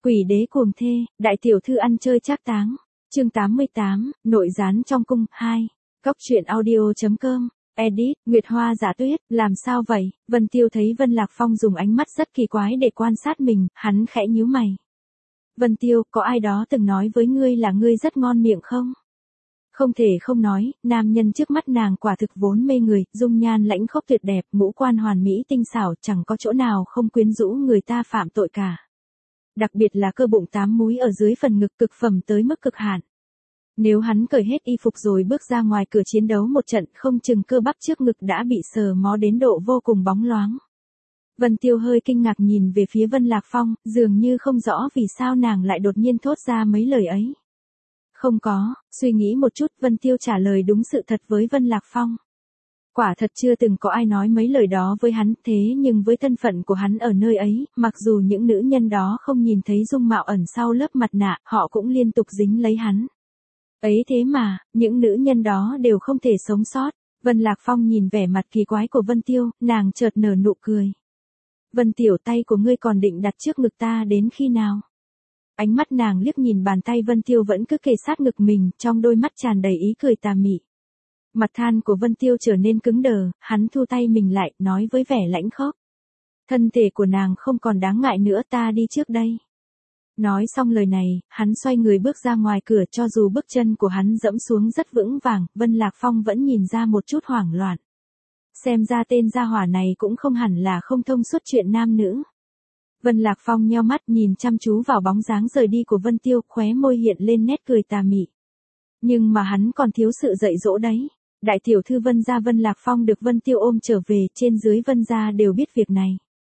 Quỷ đế cuồng thê, đại tiểu thư ăn chơi trác táng. Chương 88, nội gián trong cung 2. Góc truyện audio.com. Edit, Nguyệt Hoa Giả Tuyết, làm sao vậy? Vân Tiêu thấy Vân Lạc Phong dùng ánh mắt rất kỳ quái để quan sát mình, hắn khẽ nhíu mày. Vân Tiêu, có ai đó từng nói với ngươi là ngươi rất ngon miệng không? Không thể không nói, nam nhân trước mắt nàng quả thực vốn mê người, dung nhan lãnh khốc tuyệt đẹp, ngũ quan hoàn mỹ tinh xảo, chẳng có chỗ nào không quyến rũ người ta phạm tội cả. Đặc biệt là cơ bụng 8 múi ở dưới phần ngực cực phẩm tới mức cực hạn. Nếu hắn cởi hết y phục rồi bước ra ngoài cửa chiến đấu một trận, không chừng cơ bắp trước ngực đã bị sờ mó đến độ vô cùng bóng loáng. Vân Tiêu hơi kinh ngạc nhìn về phía Vân Lạc Phong, dường như không rõ vì sao nàng lại đột nhiên thốt ra mấy lời ấy. Không có, suy nghĩ một chút, Vân Tiêu trả lời đúng sự thật với Vân Lạc Phong. Quả thật chưa từng có ai nói mấy lời đó với hắn, thế nhưng với thân phận của hắn ở nơi ấy, mặc dù những nữ nhân đó không nhìn thấy dung mạo ẩn sau lớp mặt nạ, họ cũng liên tục dính lấy hắn. Ấy thế mà, những nữ nhân đó đều không thể sống sót. Vân Lạc Phong nhìn vẻ mặt kỳ quái của Vân Tiêu, nàng chợt nở nụ cười. Vân tiểu, tay của ngươi còn định đặt trước ngực ta đến khi nào? Ánh mắt nàng liếc nhìn bàn tay Vân Tiêu vẫn cứ kề sát ngực mình, trong đôi mắt tràn đầy ý cười tà mị. Mặt than của Vân Tiêu trở nên cứng đờ, hắn thu tay mình lại, nói với vẻ lãnh khốc. Thân thể của nàng không còn đáng ngại nữa, ta đi trước đây. Nói xong lời này, hắn xoay người bước ra ngoài cửa, cho dù bước chân của hắn dẫm xuống rất vững vàng, Vân Lạc Phong vẫn nhìn ra một chút hoảng loạn. Xem ra tên gia hỏa này cũng không hẳn là không thông suốt chuyện nam nữ. Vân Lạc Phong nheo mắt nhìn chăm chú vào bóng dáng rời đi của Vân Tiêu, khóe môi hiện lên nét cười tà mị. Nhưng mà hắn còn thiếu sự dạy dỗ đấy. Đại tiểu thư Vân gia Vân Lạc Phong được Vân Tiêu ôm trở về, trên dưới Vân gia đều biết việc này.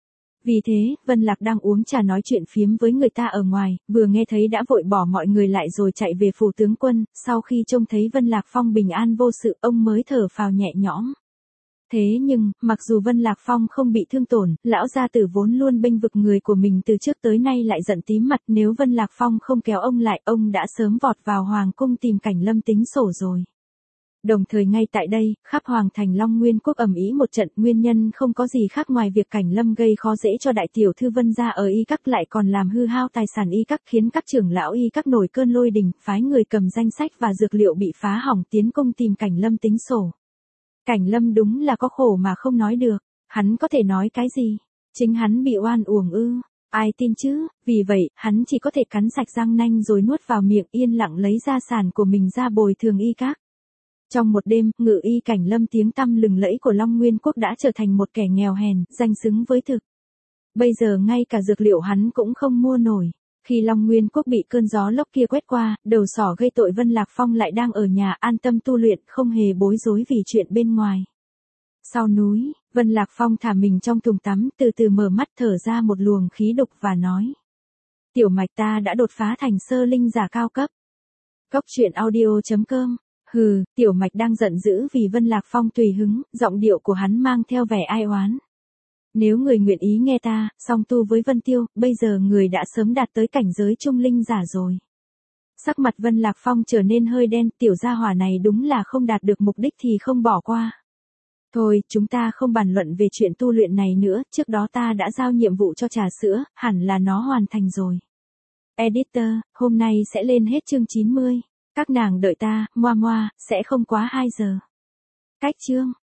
Vì thế, Vân Lạc đang uống trà nói chuyện phiếm với người ta ở ngoài, vừa nghe thấy đã vội bỏ mọi người lại rồi chạy về phủ tướng quân, sau khi trông thấy Vân Lạc Phong bình an vô sự, ông mới thở phào nhẹ nhõm. Thế nhưng, mặc dù Vân Lạc Phong không bị thương tổn, lão gia tử vốn luôn bênh vực người của mình từ trước tới nay lại giận tím mặt, nếu Vân Lạc Phong không kéo ông lại, ông đã sớm vọt vào hoàng cung tìm Cảnh Lâm tính sổ rồi. Đồng thời ngay tại đây, khắp hoàng thành Long Nguyên quốc ầm ĩ một trận, nguyên nhân không có gì khác ngoài việc Cảnh Lâm gây khó dễ cho đại tiểu thư Vân gia ở y các, lại còn làm hư hao tài sản y các, khiến các trưởng lão y các nổi cơn lôi đình, phái người cầm danh sách và dược liệu bị phá hỏng tiến công tìm Cảnh Lâm tính sổ. Cảnh Lâm đúng là có khổ mà không nói được, hắn có thể nói cái gì? Chính hắn bị oan uổng ư? Ai tin chứ? Vì vậy, hắn chỉ có thể cắn sạch răng nanh rồi nuốt vào miệng, yên lặng lấy gia sản của mình ra bồi thường y các. Trong một đêm, Ngự y Cảnh Lâm tiếng tăm lừng lẫy của Long Nguyên quốc đã trở thành một kẻ nghèo hèn, danh xứng với thực. Bây giờ ngay cả dược liệu hắn cũng không mua nổi. Khi Long Nguyên quốc bị cơn gió lốc kia quét qua, đầu sỏ gây tội Vân Lạc Phong lại đang ở nhà an tâm tu luyện, không hề bối rối vì chuyện bên ngoài. Sau núi, Vân Lạc Phong thả mình trong thùng tắm, từ từ mở mắt thở ra một luồng khí đục và nói. Tiểu Mạch, ta đã đột phá thành sơ linh giả cao cấp. Góc truyện audio.com. Hừ, Tiểu Mạch đang giận dữ vì Vân Lạc Phong tùy hứng, giọng điệu của hắn mang theo vẻ ai oán. Nếu người nguyện ý nghe ta, song tu với Vân Tiêu, bây giờ người đã sớm đạt tới cảnh giới trung linh giả rồi. Sắc mặt Vân Lạc Phong trở nên hơi đen, tiểu gia hỏa này đúng là không đạt được mục đích thì không bỏ qua. Thôi, chúng ta không bàn luận về chuyện tu luyện này nữa, trước đó ta đã giao nhiệm vụ cho trà sữa, hẳn là nó hoàn thành rồi. Editor, hôm nay sẽ lên hết chương 90. Các nàng đợi ta, moa moa, sẽ không quá 2 giờ. Cách chương.